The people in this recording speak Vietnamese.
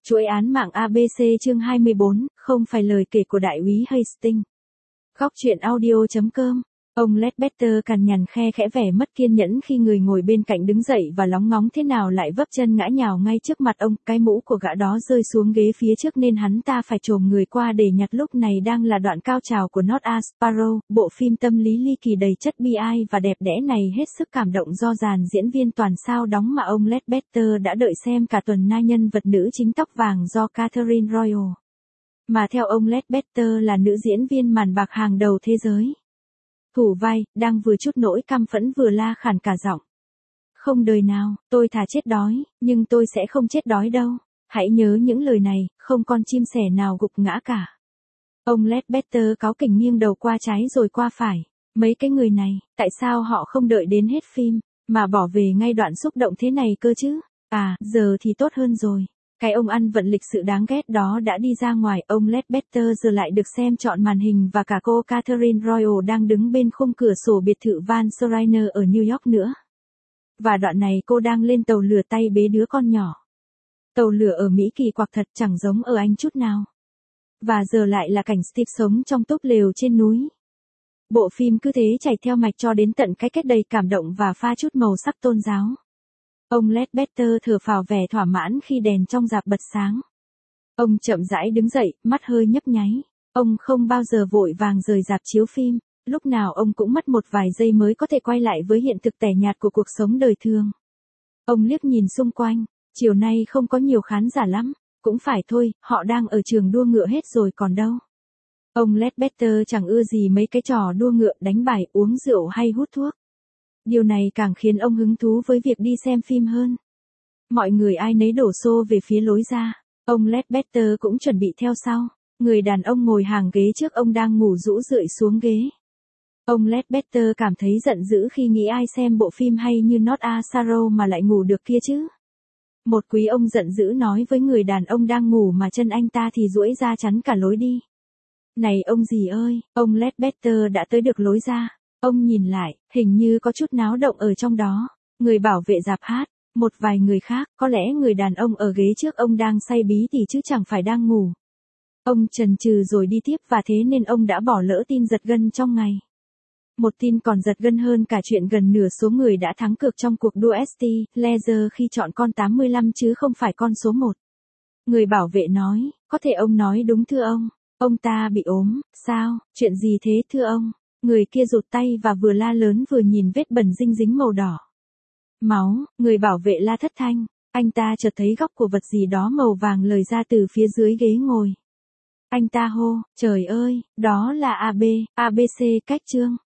Chuỗi án mạng ABC chương 24, không phải lời kể của đại úy Hastings. Góc truyện audio.com. Ông Ledbetter cằn nhằn khe khẽ vẻ mất kiên nhẫn khi người ngồi bên cạnh đứng dậy và lóng ngóng thế nào lại vấp chân ngã nhào ngay trước mặt ông. Cái mũ của gã đó rơi xuống ghế phía trước nên hắn ta phải chồm người qua để nhặt. Lúc này đang là đoạn cao trào của Not a Sparrow, bộ phim tâm lý ly kỳ đầy chất bi ai và đẹp đẽ này hết sức cảm động do dàn diễn viên toàn sao đóng mà ông Ledbetter đã đợi xem cả tuần nay. Nhân vật nữ chính tóc vàng do Catherine Royal, mà theo ông Ledbetter là nữ diễn viên màn bạc hàng đầu thế giới. Thủ vai, đang vừa chút nỗi căm phẫn vừa la khàn cả giọng. Không đời nào, tôi thà chết đói, nhưng tôi sẽ không chết đói đâu. Hãy nhớ những lời này, không con chim sẻ nào gục ngã cả. Ông Ledbetter cáu kỉnh nghiêng đầu qua trái rồi qua phải. Mấy cái người này, tại sao họ không đợi đến hết phim, mà bỏ về ngay đoạn xúc động thế này cơ chứ? À, giờ thì tốt hơn rồi. Cái ông ăn vận lịch sự đáng ghét đó đã đi ra ngoài. Ông Ledbetter giờ lại được xem trọn màn hình và cả cô Catherine Royal đang đứng bên khung cửa sổ biệt thự Van Soriner ở New York nữa. Và đoạn này cô đang lên tàu lửa tay bế đứa con nhỏ. Tàu lửa ở Mỹ kỳ quặc thật, chẳng giống ở Anh chút nào. Và giờ lại là cảnh Steve sống trong túp lều trên núi. Bộ phim cứ thế chảy theo mạch cho đến tận cái kết đầy cảm động và pha chút màu sắc tôn giáo. Ông Ledbetter thở phào vẻ thỏa mãn khi đèn trong rạp bật sáng. Ông chậm rãi đứng dậy, mắt hơi nhấp nháy. Ông không bao giờ vội vàng rời rạp chiếu phim, lúc nào ông cũng mất một vài giây mới có thể quay lại với hiện thực tẻ nhạt của cuộc sống đời thường. Ông liếc nhìn xung quanh, chiều nay không có nhiều khán giả lắm, cũng phải thôi, họ đang ở trường đua ngựa hết rồi còn đâu. Ông Ledbetter chẳng ưa gì mấy cái trò đua ngựa, đánh bài, uống rượu hay hút thuốc. Điều này càng khiến ông hứng thú với việc đi xem phim hơn. Mọi người ai nấy đổ xô về phía lối ra. Ông Ledbetter cũng chuẩn bị theo sau. Người đàn ông ngồi hàng ghế trước ông đang ngủ rũ rượi xuống ghế. Ông Ledbetter cảm thấy giận dữ khi nghĩ ai xem bộ phim hay như Not a Sparrow mà lại ngủ được kia chứ. Một quý ông giận dữ nói với người đàn ông đang ngủ mà chân anh ta thì duỗi ra chắn cả lối đi. Này ông gì ơi, ông Ledbetter đã tới được lối ra. Ông nhìn lại, hình như có chút náo động ở trong đó. Người bảo vệ rạp hát, một vài người khác, có lẽ người đàn ông ở ghế trước ông đang say bí tỉ chứ chẳng phải đang ngủ. Ông chần chừ rồi đi tiếp và thế nên ông đã bỏ lỡ tin giật gân trong ngày. Một tin còn giật gân hơn cả chuyện gần nửa số người đã thắng cược trong cuộc đua St. Leger khi chọn con 85 chứ không phải con số 1. Người bảo vệ nói, có thể ông nói đúng thưa ông. Ông ta bị ốm, sao, chuyện gì thế thưa ông? Người kia rụt tay và vừa la lớn vừa nhìn vết bẩn dinh dính màu đỏ. Máu, người bảo vệ la thất thanh. Anh ta chợt thấy góc của vật gì đó màu vàng lời ra từ phía dưới ghế ngồi. Anh ta hô, trời ơi, đó là ABC cách chương.